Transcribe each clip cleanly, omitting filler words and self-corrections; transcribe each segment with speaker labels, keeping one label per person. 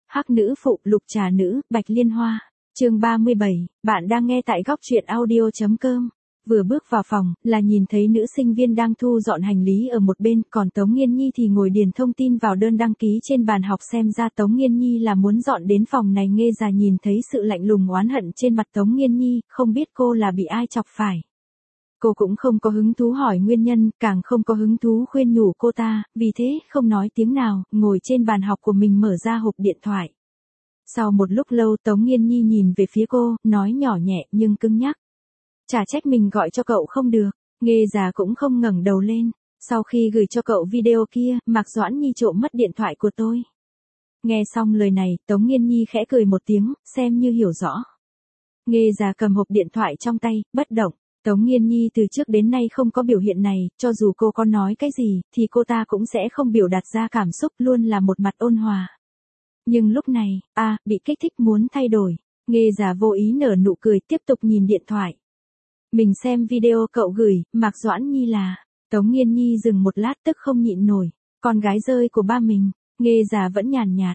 Speaker 1: Hắc nữ phụ, lục trà nữ, bạch liên hoa. Chương 37, bạn đang nghe tại góc truyện audio.com. Vừa bước vào phòng, là nhìn thấy nữ sinh viên đang thu dọn hành lý ở một bên, còn Tống Nghiên Nhi thì ngồi điền thông tin vào đơn đăng ký trên bàn học. Xem ra Tống Nghiên Nhi là muốn dọn đến phòng này. Nghe già nhìn thấy sự lạnh lùng oán hận trên mặt Tống Nghiên Nhi, không biết cô là bị ai chọc phải. Cô cũng không có hứng thú hỏi nguyên nhân, càng không có hứng thú khuyên nhủ cô ta, vì thế không nói tiếng nào, ngồi trên bàn học của mình mở ra hộp điện thoại. Sau một lúc lâu Tống Nghiên Nhi nhìn về phía cô, nói nhỏ nhẹ nhưng cứng nhắc. Chả trách mình gọi cho cậu không được. Nghe già cũng không ngẩng đầu lên. Sau khi gửi cho cậu video kia, Mạc Doãn Nhi trộm mất điện thoại của tôi. Nghe xong lời này, Tống Nghiên Nhi khẽ cười một tiếng, xem như hiểu rõ. Nghe già cầm hộp điện thoại trong tay, bất động. Tống Nghiên Nhi từ trước đến nay không có biểu hiện này, cho dù cô có nói cái gì, thì cô ta cũng sẽ không biểu đạt ra cảm xúc, luôn là một mặt ôn hòa. Nhưng lúc này, bị kích thích muốn thay đổi. Nghe già vô ý nở nụ cười, tiếp tục nhìn điện thoại. Mình xem video cậu gửi, Mạc Doãn Nhi là. Tống Nghiên Nhi dừng một lát tức không nhịn nổi. Con gái rơi của ba mình. Nghe già vẫn nhàn nhạt.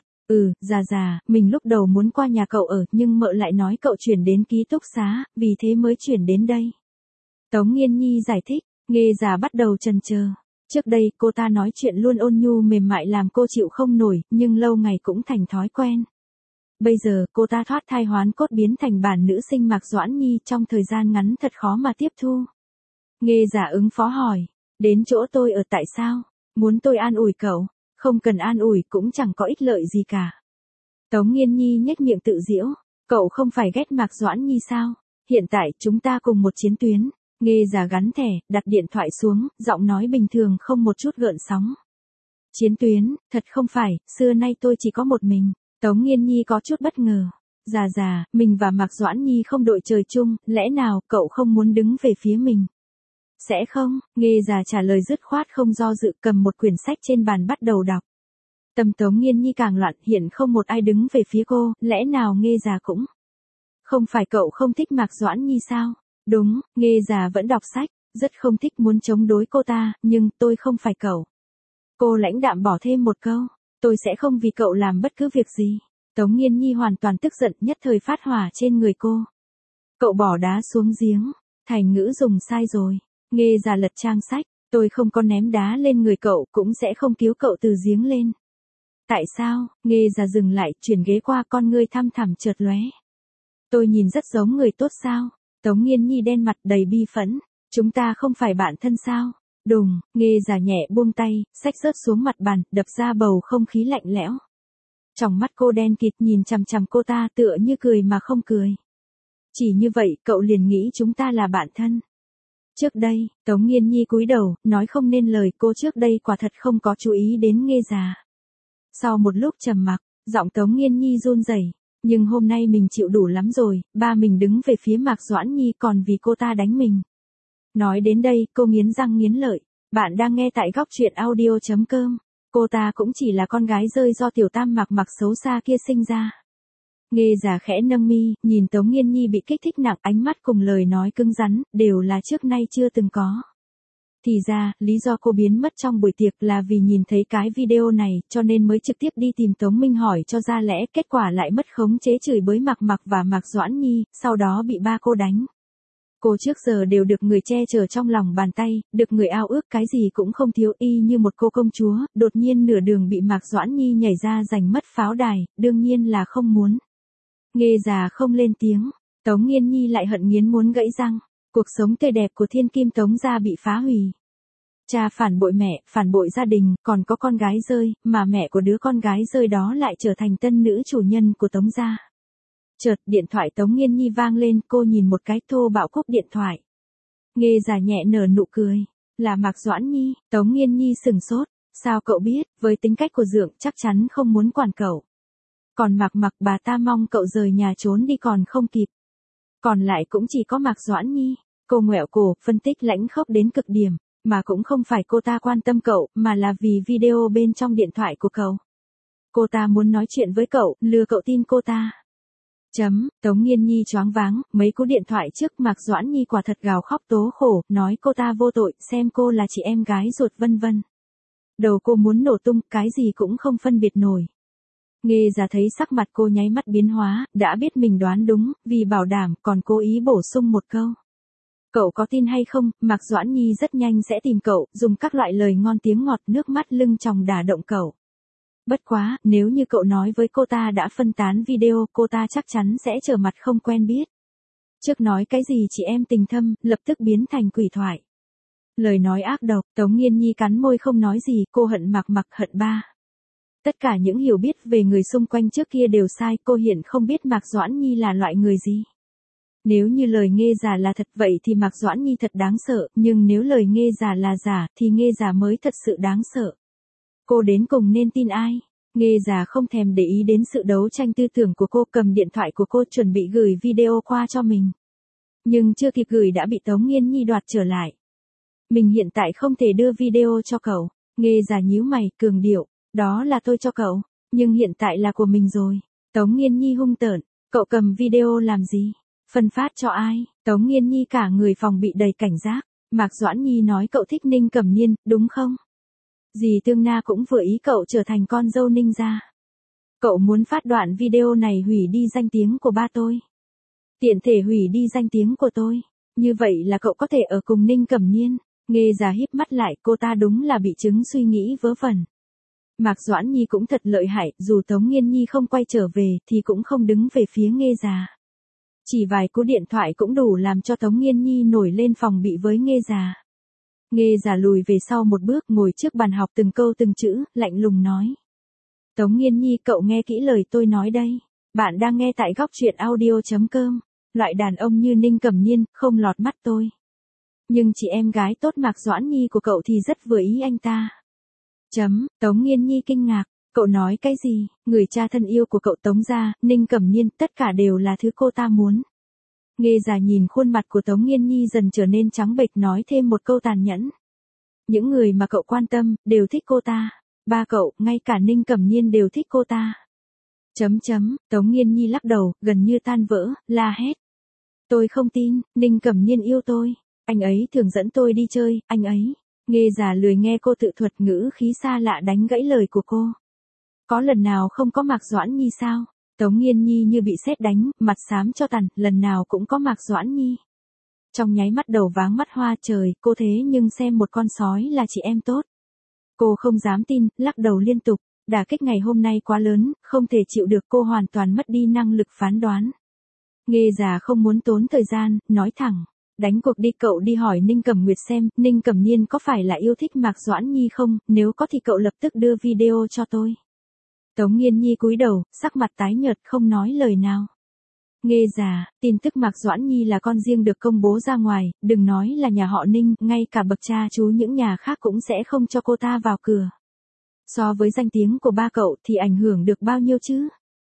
Speaker 1: Già, mình lúc đầu muốn qua nhà cậu ở, nhưng mợ lại nói cậu chuyển đến ký túc xá, vì thế mới chuyển đến đây. Tống Nghiên Nhi giải thích. Nghe già bắt đầu chần chờ. Trước đây cô ta nói chuyện luôn ôn nhu mềm mại làm cô chịu không nổi, nhưng lâu ngày cũng thành thói quen. Bây giờ cô ta thoát thai hoán cốt biến thành bản nữ sinh Mạc Doãn Nhi, trong thời gian ngắn thật khó mà tiếp thu. Nghe giả ứng phó hỏi. Đến chỗ tôi ở tại sao? Muốn tôi an ủi cậu? Không cần an ủi, cũng chẳng có ích lợi gì cả. Tống Nghiên Nhi nhếch miệng tự giễu. Cậu không phải ghét Mạc Doãn Nhi sao? Hiện tại chúng ta cùng một chiến tuyến. Nghe giả gắn thẻ, đặt điện thoại xuống, giọng nói bình thường không một chút gợn sóng. Chiến tuyến, thật không phải, xưa nay tôi chỉ có một mình. Tống Nghiên Nhi có chút bất ngờ. Già, mình và Mạc Doãn Nhi không đội trời chung, lẽ nào cậu không muốn đứng về phía mình? Sẽ không, nghe già trả lời dứt khoát không do dự, cầm một quyển sách trên bàn bắt đầu đọc. Tâm Tống Nghiên Nhi càng loạn, hiện không một ai đứng về phía cô, lẽ nào nghe già cũng? Không phải cậu không thích Mạc Doãn Nhi sao? Đúng, nghe già vẫn đọc sách, rất không thích muốn chống đối cô ta, nhưng tôi không phải cậu. Cô lãnh đạm bỏ thêm một câu. Tôi sẽ không vì cậu làm bất cứ việc gì. Tống Nghiên Nhi hoàn toàn tức giận, nhất thời phát hỏa trên người cô. Cậu bỏ đá xuống giếng. Thành ngữ dùng sai rồi. Nghe già lật trang sách. Tôi không có ném đá lên người cậu, cũng sẽ không cứu cậu từ giếng lên. Tại sao? Nghe già dừng lại, chuyển ghế qua, con ngươi thăm thẳm chợt lóe. Tôi nhìn rất giống người tốt sao? Tống Nghiên Nhi đen mặt đầy bi phẫn. Chúng ta không phải bạn thân sao? Đùng, nghe già nhẹ buông tay, sách rớt xuống mặt bàn, đập ra bầu không khí lạnh lẽo. Trong mắt cô đen kịt nhìn chằm chằm cô ta, tựa như cười mà không cười. Chỉ như vậy cậu liền nghĩ chúng ta là bạn thân. Trước đây, Tống Nghiên Nhi cúi đầu, nói không nên lời, cô trước đây quả thật không có chú ý đến nghe già. Sau một lúc trầm mặc, giọng Tống Nghiên Nhi run rẩy. Nhưng hôm nay mình chịu đủ lắm rồi, ba mình đứng về phía Mạc Doãn Nhi còn vì cô ta đánh mình. Nói đến đây, cô nghiến răng nghiến lợi. Bạn đang nghe tại góc truyện audio.com. Cô ta cũng chỉ là con gái rơi do tiểu tam mặc xấu xa kia sinh ra. Nghe già khẽ nâng mi, nhìn Tống Nghiên Nhi bị kích thích nặng, ánh mắt cùng lời nói cứng rắn, đều là trước nay chưa từng có. Thì ra, lý do cô biến mất trong buổi tiệc là vì nhìn thấy cái video này, cho nên mới trực tiếp đi tìm Tống Minh hỏi cho ra lẽ, kết quả lại mất khống chế chửi bới Mạc và Mạc Doãn Nhi, sau đó bị ba cô đánh. Cô trước giờ đều được người che chở trong lòng bàn tay, được người ao ước, cái gì cũng không thiếu, y như một cô công chúa, đột nhiên nửa đường bị Mạc Doãn Nhi nhảy ra giành mất pháo đài, đương nhiên là không muốn. Nghe già không lên tiếng, Tống Nghiên Nhi lại hận nghiến muốn gãy răng, cuộc sống tươi đẹp của thiên kim Tống gia bị phá hủy. Cha phản bội mẹ, phản bội gia đình, còn có con gái rơi, mà mẹ của đứa con gái rơi đó lại trở thành tân nữ chủ nhân của Tống gia. Chợt, điện thoại Tống Nghiên Nhi vang lên, cô nhìn một cái, thô bạo cúp điện thoại. Nghe già nhẹ nở nụ cười. Là Mạc Doãn Nhi. Tống Nghiên Nhi sừng sốt. Sao cậu biết? Với tính cách của Dượng chắc chắn không muốn quản cậu. Còn Mạc bà ta mong cậu rời nhà trốn đi còn không kịp. Còn lại cũng chỉ có Mạc Doãn Nhi. Cô ngoẹo cổ, phân tích lãnh khốc đến cực điểm. Mà cũng không phải cô ta quan tâm cậu, mà là vì video bên trong điện thoại của cậu. Cô ta muốn nói chuyện với cậu, lừa cậu tin cô ta. Tống Nghiên Nhi choáng váng, mấy cú điện thoại trước Mạc Doãn Nhi quả thật gào khóc tố khổ, nói cô ta vô tội, xem cô là chị em gái ruột vân vân. Đầu cô muốn nổ tung, cái gì cũng không phân biệt nổi. Nghe ra thấy sắc mặt cô nháy mắt biến hóa, đã biết mình đoán đúng, vì bảo đảm còn cố ý bổ sung một câu. Cậu có tin hay không, Mạc Doãn Nhi rất nhanh sẽ tìm cậu, dùng các loại lời ngon tiếng ngọt nước mắt lưng tròng đả động cậu. Bất quá, nếu như cậu nói với cô ta đã phân tán video, cô ta chắc chắn sẽ trở mặt không quen biết. Trước nói cái gì chị em tình thâm, lập tức biến thành quỷ thoại. Lời nói ác độc, Tống Nghiên Nhi cắn môi không nói gì, cô hận Mạc hận ba. Tất cả những hiểu biết về người xung quanh trước kia đều sai, cô hiện không biết Mạc Doãn Nhi là loại người gì. Nếu như lời Nghe Già là thật vậy thì Mạc Doãn Nhi thật đáng sợ, nhưng nếu lời Nghe Già là giả thì Nghe Già mới thật sự đáng sợ. Cô đến cùng nên tin ai? Nghe Già không thèm để ý đến sự đấu tranh tư tưởng của cô, cầm điện thoại của cô chuẩn bị gửi video qua cho mình. Nhưng chưa kịp gửi đã bị Tống Nghiên Nhi đoạt trở lại. Mình hiện tại không thể đưa video cho cậu. Nghe Già nhíu mày, cường điệu. Đó là tôi cho cậu, nhưng hiện tại là của mình rồi. Tống Nghiên Nhi hung tợn. Cậu cầm video làm gì? Phân phát cho ai? Tống Nghiên Nhi cả người phòng bị đầy cảnh giác. Mạc Doãn Nhi nói cậu thích Ninh Cẩm Niên, đúng không? Dì Tương Na cũng vừa ý cậu trở thành con dâu Ninh gia. Cậu muốn phát đoạn video này hủy đi danh tiếng của ba tôi. Tiện thể hủy đi danh tiếng của tôi. Như vậy là cậu có thể ở cùng Ninh Cẩm Niên. Nghe Già híp mắt lại, cô ta đúng là bị chứng suy nghĩ vớ vẩn. Mạc Doãn Nhi cũng thật lợi hại, dù Tống Nghiên Nhi không quay trở về thì cũng không đứng về phía Nghe Già. Chỉ vài cú điện thoại cũng đủ làm cho Tống Nghiên Nhi nổi lên phòng bị với Nghe Già. Nghe Già lùi về sau một bước, ngồi trước bàn học từng câu từng chữ, lạnh lùng nói. Tống Nghiên Nhi, cậu nghe kỹ lời tôi nói đây. Bạn đang nghe tại góc truyện audio.com. Loại đàn ông như Ninh Cẩm Niên, không lọt mắt tôi. Nhưng chị em gái tốt Mạc Doãn Nhi của cậu thì rất vừa ý anh ta. Tống Nghiên Nhi kinh ngạc. Cậu nói cái gì? Người cha thân yêu của cậu Tống gia, Ninh Cẩm Niên, tất cả đều là thứ cô ta muốn. Nghe Già nhìn khuôn mặt của Tống Nghiên Nhi dần trở nên trắng bệch, nói thêm một câu tàn nhẫn. Những người mà cậu quan tâm, đều thích cô ta. Ba cậu, ngay cả Ninh Cẩm Niên đều thích cô ta. Tống Nghiên Nhi lắc đầu, gần như tan vỡ, la hét. Tôi không tin, Ninh Cẩm Niên yêu tôi. Anh ấy thường dẫn tôi đi chơi, anh ấy. Nghe Già lười nghe cô tự thuật, ngữ khí xa lạ đánh gãy lời của cô. Có lần nào không có Mạc Doãn Nhi sao? Tống Nghiên Nhi như bị sét đánh, mặt xám cho tàn, lần nào cũng có Mạc Doãn Nhi. Trong nháy mắt đầu váng mắt hoa, trời, cô thế nhưng xem một con sói là chị em tốt. Cô không dám tin, lắc đầu liên tục, đả kích ngày hôm nay quá lớn, không thể chịu được, cô hoàn toàn mất đi năng lực phán đoán. Nghe Già không muốn tốn thời gian, nói thẳng. Đánh cuộc đi, cậu đi hỏi Ninh Cẩm Nguyệt xem, Ninh Cẩm Niên có phải là yêu thích Mạc Doãn Nhi không, nếu có thì cậu lập tức đưa video cho tôi. Tống Nghiên Nhi cúi đầu, sắc mặt tái nhợt không nói lời nào. Nghe Già, tin tức Mạc Doãn Nhi là con riêng được công bố ra ngoài, đừng nói là nhà họ Ninh, ngay cả bậc cha chú những nhà khác cũng sẽ không cho cô ta vào cửa. So với danh tiếng của ba cậu thì ảnh hưởng được bao nhiêu chứ?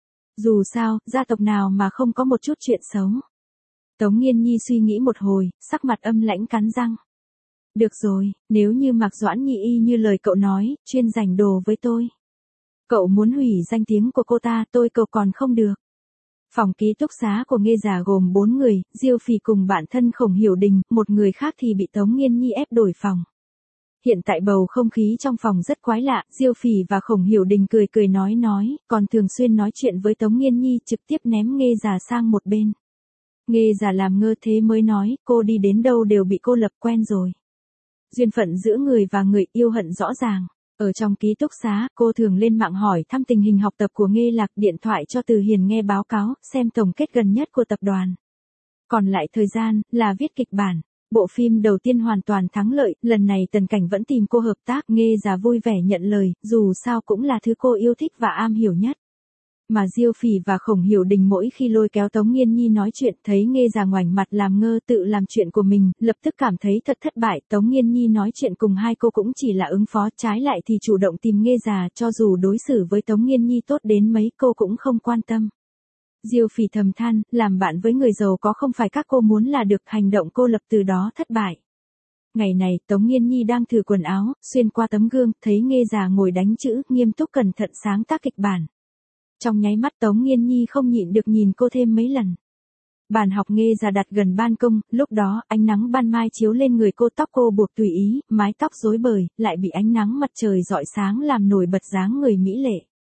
Speaker 1: Dù sao, gia tộc nào mà không có một chút chuyện xấu. Tống Nghiên Nhi suy nghĩ một hồi, sắc mặt âm lãnh cắn răng. Được rồi, nếu như Mạc Doãn Nhi y như lời cậu nói, chuyên giành đồ với tôi. Cậu muốn hủy danh tiếng của cô ta, tôi cậu còn không được. Phòng ký túc xá của Nghe Già gồm 4 người, Diêu Phỉ cùng bạn thân Khổng Hiểu Đình, một người khác thì bị Tống Nghiên Nhi ép đổi phòng. Hiện tại bầu không khí trong phòng rất quái lạ, Diêu Phỉ và Khổng Hiểu Đình cười cười nói, còn thường xuyên nói chuyện với Tống Nghiên Nhi, trực tiếp ném Nghe Già sang một bên. Nghe Già làm ngơ thế mới nói, cô đi đến đâu đều bị cô lập quen rồi. Duyên phận giữa người và người, yêu hận rõ ràng. Ở trong ký túc xá, cô thường lên mạng hỏi thăm tình hình học tập của Nghe Lạc, điện thoại cho Từ Hiền nghe báo cáo, xem tổng kết gần nhất của tập đoàn. Còn lại thời gian, là viết kịch bản. Bộ phim đầu tiên hoàn toàn thắng lợi, lần này Tần Cảnh vẫn tìm cô hợp tác, Nghe Già vui vẻ nhận lời, dù sao cũng là thứ cô yêu thích và am hiểu nhất. Mà Diêu Phỉ và Khổng Hiểu Đình mỗi khi lôi kéo Tống Nghiên Nhi nói chuyện, thấy Nghe Già ngoảnh mặt làm ngơ tự làm chuyện của mình, lập tức cảm thấy thật thất bại. Tống Nghiên Nhi nói chuyện cùng hai cô cũng chỉ là ứng phó, trái lại thì chủ động tìm Nghe Già, cho dù đối xử với Tống Nghiên Nhi tốt đến mấy cô cũng không quan tâm. Diêu Phỉ thầm than, làm bạn với người giàu có không phải các cô muốn là được, hành động cô lập từ đó thất bại. Ngày này, Tống Nghiên Nhi đang thử quần áo, xuyên qua tấm gương, thấy Nghe Già ngồi đánh chữ, nghiêm túc cẩn thận sáng tác kịch bản. Trong nháy mắt Tống Nghiên Nhi không nhịn được nhìn cô thêm mấy lần. Bàn học Nghe Già đặt gần ban công, lúc đó ánh nắng ban mai chiếu lên người cô, tóc cô buộc tùy ý, mái tóc rối bời, lại bị ánh nắng mặt trời rọi sáng làm nổi bật dáng người mỹ lệ.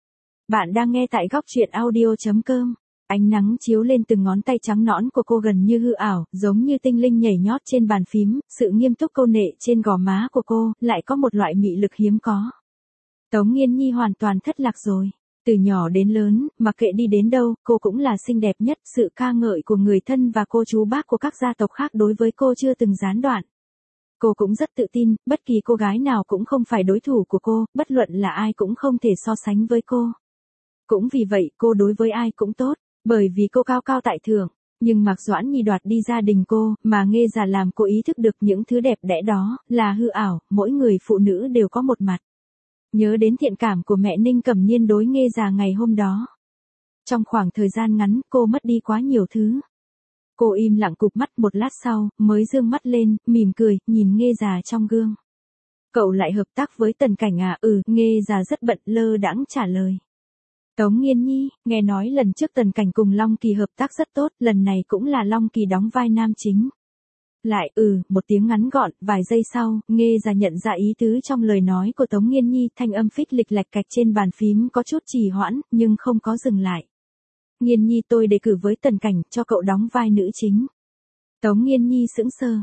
Speaker 1: Bạn đang nghe tại góc truyện audio.com. Ánh nắng chiếu lên từng ngón tay trắng nõn của cô gần như hư ảo, giống như tinh linh nhảy nhót trên bàn phím, sự nghiêm túc câu nệ trên gò má của cô, lại có một loại mị lực hiếm có. Tống Nghiên Nhi hoàn toàn thất lạc rồi. Từ nhỏ đến lớn, mặc kệ đi đến đâu, cô cũng là xinh đẹp nhất, sự ca ngợi của người thân và cô chú bác của các gia tộc khác đối với cô chưa từng gián đoạn. Cô cũng rất tự tin, bất kỳ cô gái nào cũng không phải đối thủ của cô, bất luận là ai cũng không thể so sánh với cô. Cũng vì vậy cô đối với ai cũng tốt, bởi vì cô cao cao tại thượng. Nhưng Mạc Doãn Nhi đoạt đi gia đình cô, mà Nghê Già làm cô ý thức được những thứ đẹp đẽ đó, là hư ảo, mỗi người phụ nữ đều có một mặt. Nhớ đến thiện cảm của mẹ Ninh Cẩm Niên đối Nghê Già ngày hôm đó. Trong khoảng thời gian ngắn, cô mất đi quá nhiều thứ. Cô im lặng cụp mắt một lát sau, mới dương mắt lên, mỉm cười, nhìn Nghê Già trong gương. Cậu lại hợp tác với Tần Cảnh à? Nghê Già rất bận, lơ đãng trả lời. Tống Nghiên Nhi, nghe nói lần trước Tần Cảnh cùng Long Kỳ hợp tác rất tốt, lần này cũng là Long Kỳ đóng vai nam chính. Lại, một tiếng ngắn gọn, vài giây sau, Nghê Già nhận ra ý tứ trong lời nói của Tống Nghiên Nhi, thanh âm phích lịch lạch cạch trên bàn phím có chút trì hoãn, nhưng không có dừng lại. Nghiên Nhi, tôi đề cử với Tần Cảnh, cho cậu đóng vai nữ chính. Tống Nghiên Nhi sững sờ.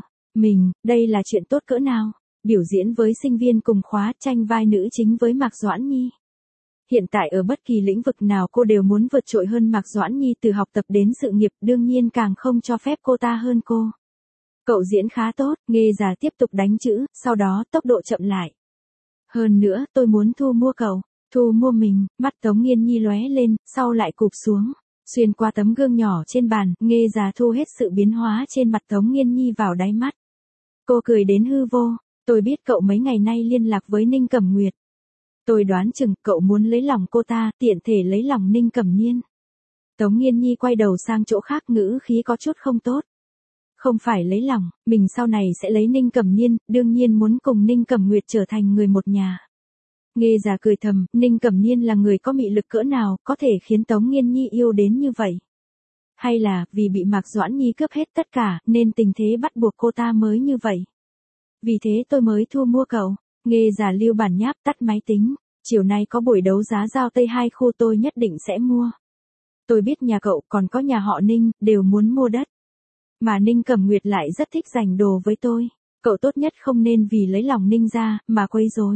Speaker 1: Đây là chuyện tốt cỡ nào? Biểu diễn với sinh viên cùng khóa, tranh vai nữ chính với Mạc Doãn Nhi. Hiện tại ở bất kỳ lĩnh vực nào cô đều muốn vượt trội hơn Mạc Doãn Nhi, từ học tập đến sự nghiệp, đương nhiên càng không cho phép cô ta hơn cô. Cậu diễn khá tốt, Nghê Già tiếp tục đánh chữ, sau đó tốc độ chậm lại. Hơn nữa, tôi muốn thu mua cậu. Thu mua mình, mắt Tống Nghiên Nhi lóe lên, sau lại cụp xuống. Xuyên qua tấm gương nhỏ trên bàn, Nghê Già thu hết sự biến hóa trên mặt Tống Nghiên Nhi vào đáy mắt. Cô cười đến hư vô. Tôi biết cậu mấy ngày nay liên lạc với Ninh Cẩm Nguyệt. Tôi đoán chừng cậu muốn lấy lòng cô ta, tiện thể lấy lòng Ninh Cẩm Niên. Tống Nghiên Nhi quay đầu sang chỗ khác, ngữ khí có chút không tốt. Không phải lấy lòng, mình sau này sẽ lấy Ninh Cẩm Niên, đương nhiên muốn cùng Ninh Cẩm Nguyệt trở thành người một nhà. Nghê Già cười thầm, Ninh Cẩm Niên là người có mị lực cỡ nào, có thể khiến Tống Nghiên Nhi yêu đến như vậy. Hay là, vì bị Mạc Doãn Nhi cướp hết tất cả, nên tình thế bắt buộc cô ta mới như vậy. Vì thế tôi mới thu mua cậu. Nghê Già lưu bản nháp, tắt máy tính. Chiều nay có buổi đấu giá giao Tây 2 khu, tôi nhất định sẽ mua. Tôi biết nhà cậu còn có nhà họ Ninh, đều muốn mua đất. Mà Ninh Cẩm Nguyệt lại rất thích giành đồ với tôi. Cậu tốt nhất không nên vì lấy lòng Ninh gia, mà quấy rối.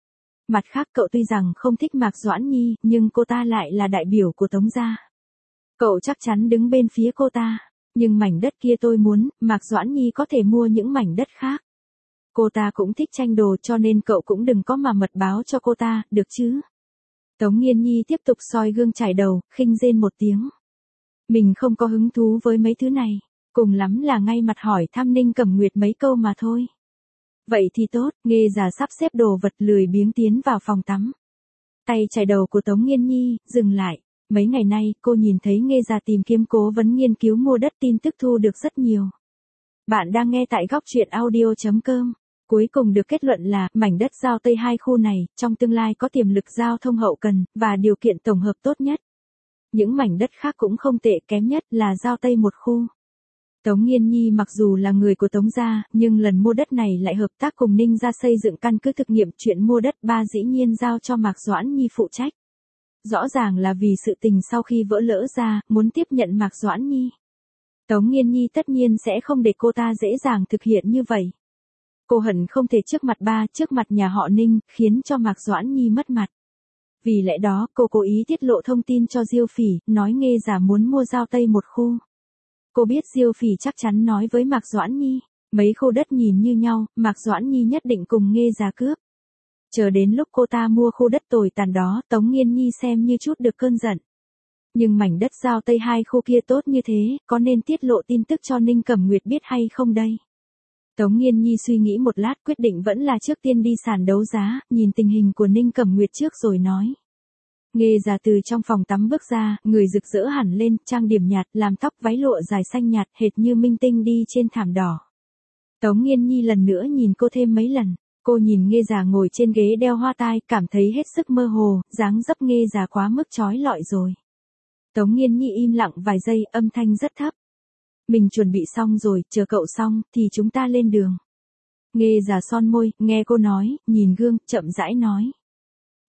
Speaker 1: Mặt khác, cậu tuy rằng không thích Mạc Doãn Nhi, nhưng cô ta lại là đại biểu của Tống gia. Cậu chắc chắn đứng bên phía cô ta. Nhưng mảnh đất kia tôi muốn, Mạc Doãn Nhi có thể mua những mảnh đất khác. Cô ta cũng thích tranh đồ, cho nên cậu cũng đừng có mà mật báo cho cô ta, được chứ? Tống Nghiên Nhi tiếp tục soi gương chải đầu, khinh rên một tiếng. Mình không có hứng thú với mấy thứ này, cùng lắm là ngay mặt hỏi thăm Ninh Cẩm Nguyệt mấy câu mà thôi. Vậy thì tốt, Nghê Già sắp xếp đồ vật lười biếng tiến vào phòng tắm. Tay chải đầu của Tống Nghiên Nhi dừng lại. Mấy ngày nay, cô nhìn thấy Nghê Già tìm kiếm cố vấn nghiên cứu mua đất, tin tức thu được rất nhiều. Bạn đang nghe tại góc truyện audio.com. Cuối cùng được kết luận là, mảnh đất giao Tây 2 khu này, trong tương lai có tiềm lực giao thông hậu cần, và điều kiện tổng hợp tốt nhất. Những mảnh đất khác cũng không tệ, kém nhất là giao Tây một khu. Tống Nghiên Nhi mặc dù là người của Tống gia, nhưng lần mua đất này lại hợp tác cùng Ninh gia xây dựng căn cứ thực nghiệm, chuyện mua đất ba dĩ nhiên giao cho Mạc Doãn Nhi phụ trách. Rõ ràng là vì sự tình sau khi vỡ lỡ ra, muốn tiếp nhận Mạc Doãn Nhi. Tống Nghiên Nhi tất nhiên sẽ không để cô ta dễ dàng thực hiện như vậy. Cô hận không thể trước mặt trước mặt nhà họ Ninh, khiến cho Mạc Doãn Nhi mất mặt. Vì lẽ đó, cô cố ý tiết lộ thông tin cho Diêu Phỉ, nói Nghê Già muốn mua giao Tây một khu. Cô biết Diêu Phỉ chắc chắn nói với Mạc Doãn Nhi, mấy khu đất nhìn như nhau, Mạc Doãn Nhi nhất định cùng Nghê Già cướp. Chờ đến lúc cô ta mua khu đất tồi tàn đó, Tống Nghiên Nhi xem như chút được cơn giận. Nhưng mảnh đất giao Tây 2 khu kia tốt như thế, có nên tiết lộ tin tức cho Ninh Cẩm Nguyệt biết hay không đây? Tống Nghiên Nhi suy nghĩ một lát, quyết định vẫn là trước tiên đi sàn đấu giá, nhìn tình hình của Ninh Cẩm Nguyệt trước rồi nói. Nghê Già từ trong phòng tắm bước ra, người rực rỡ hẳn lên, trang điểm nhạt, làm tóc váy lụa dài xanh nhạt, hệt như minh tinh đi trên thảm đỏ. Tống Nghiên Nhi lần nữa nhìn cô thêm mấy lần. Cô nhìn Nghê Già ngồi trên ghế đeo hoa tai, cảm thấy hết sức mơ hồ, dáng dấp Nghê Già quá mức chói lọi rồi. Tống Nghiên Nhi im lặng vài giây, âm thanh rất thấp. Mình chuẩn bị xong rồi, chờ cậu xong, thì chúng ta lên đường. Nghê Già son môi, nghe cô nói, nhìn gương, chậm rãi nói.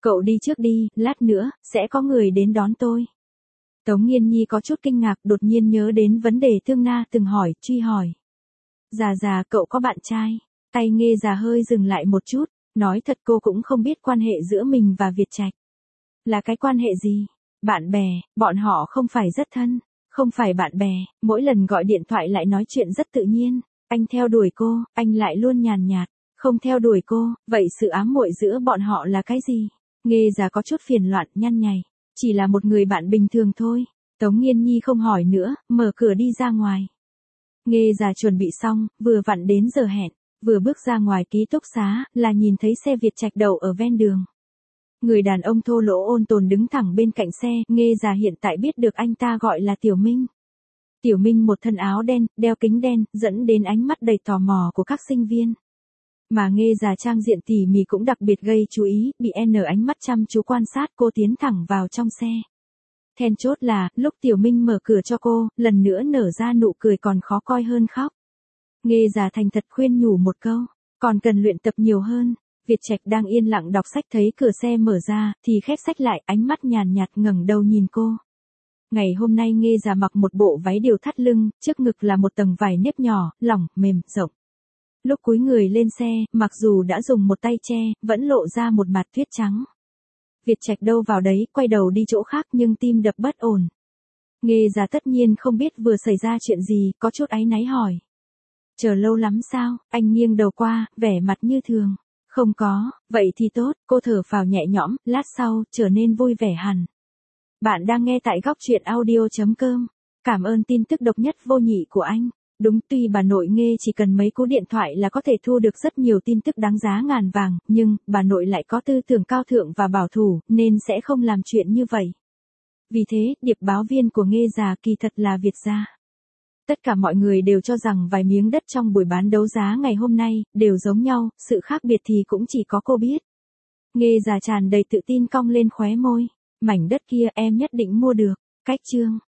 Speaker 1: Cậu đi trước đi, lát nữa, sẽ có người đến đón tôi. Tống Nghiên Nhi có chút kinh ngạc, đột nhiên nhớ đến vấn đề Tương Na từng hỏi, truy hỏi. Già cậu có bạn trai? Tay Nghê già hơi dừng lại một chút, nói thật cô cũng không biết quan hệ giữa mình và Việt Trạch. Là cái quan hệ gì? Bạn bè, bọn họ không phải rất thân. Không phải bạn bè, mỗi lần gọi điện thoại lại nói chuyện rất tự nhiên. Anh theo đuổi cô, anh lại luôn nhàn nhạt. Không theo đuổi cô, vậy sự ám muội giữa bọn họ là cái gì? Nghê già có chút phiền loạn, nhăn nhày. Chỉ là một người bạn bình thường thôi. Tống Nghiên Nhi không hỏi nữa, mở cửa đi ra ngoài. Nghê già chuẩn bị xong, vừa vặn đến giờ hẹn. Vừa bước ra ngoài ký túc xá, là nhìn thấy xe Việt Trạch đậu ở ven đường. Người đàn ông thô lỗ ôn tồn đứng thẳng bên cạnh xe, Nghê già hiện tại biết được anh ta gọi là Tiểu Minh. Tiểu Minh một thân áo đen, đeo kính đen, dẫn đến ánh mắt đầy tò mò của các sinh viên. Mà Nghê già trang diện tỉ mỉ cũng đặc biệt gây chú ý, bị ánh mắt chăm chú quan sát cô tiến thẳng vào trong xe. Then chốt là, lúc Tiểu Minh mở cửa cho cô, lần nữa nở ra nụ cười còn khó coi hơn khóc. Nghê già thành thật khuyên nhủ một câu, còn cần luyện tập nhiều hơn. Việt Trạch đang yên lặng đọc sách thấy cửa xe mở ra, thì khép sách lại, ánh mắt nhàn nhạt ngẩng đầu nhìn cô. Ngày hôm nay Nghê già mặc một bộ váy điều thắt lưng, trước ngực là một tầng vải nếp nhỏ, lỏng, mềm, rộng. Lúc cúi người lên xe, mặc dù đã dùng một tay che, vẫn lộ ra một mặt tuyết trắng. Việt Trạch đâu vào đấy, quay đầu đi chỗ khác nhưng tim đập bất ổn. Nghê già tất nhiên không biết vừa xảy ra chuyện gì, có chút áy náy hỏi. Chờ lâu lắm sao? Anh nghiêng đầu qua, vẻ mặt như thường. Không có, vậy thì tốt, cô thở phào nhẹ nhõm, lát sau, trở nên vui vẻ hẳn. Bạn đang nghe tại góc truyện audio.com. Cảm ơn tin tức độc nhất vô nhị của anh. Đúng, tuy bà nội Nghê chỉ cần mấy cú điện thoại là có thể thu được rất nhiều tin tức đáng giá ngàn vàng, nhưng, bà nội lại có tư tưởng cao thượng và bảo thủ, nên sẽ không làm chuyện như vậy. Vì thế, điệp báo viên của Nghê già kỳ thật là Việt gia. Tất cả mọi người đều cho rằng vài miếng đất trong buổi bán đấu giá ngày hôm nay, đều giống nhau, sự khác biệt thì cũng chỉ có cô biết. Nghê già tràn đầy tự tin cong lên khóe môi. Mảnh đất kia em nhất định mua được. Cách chương.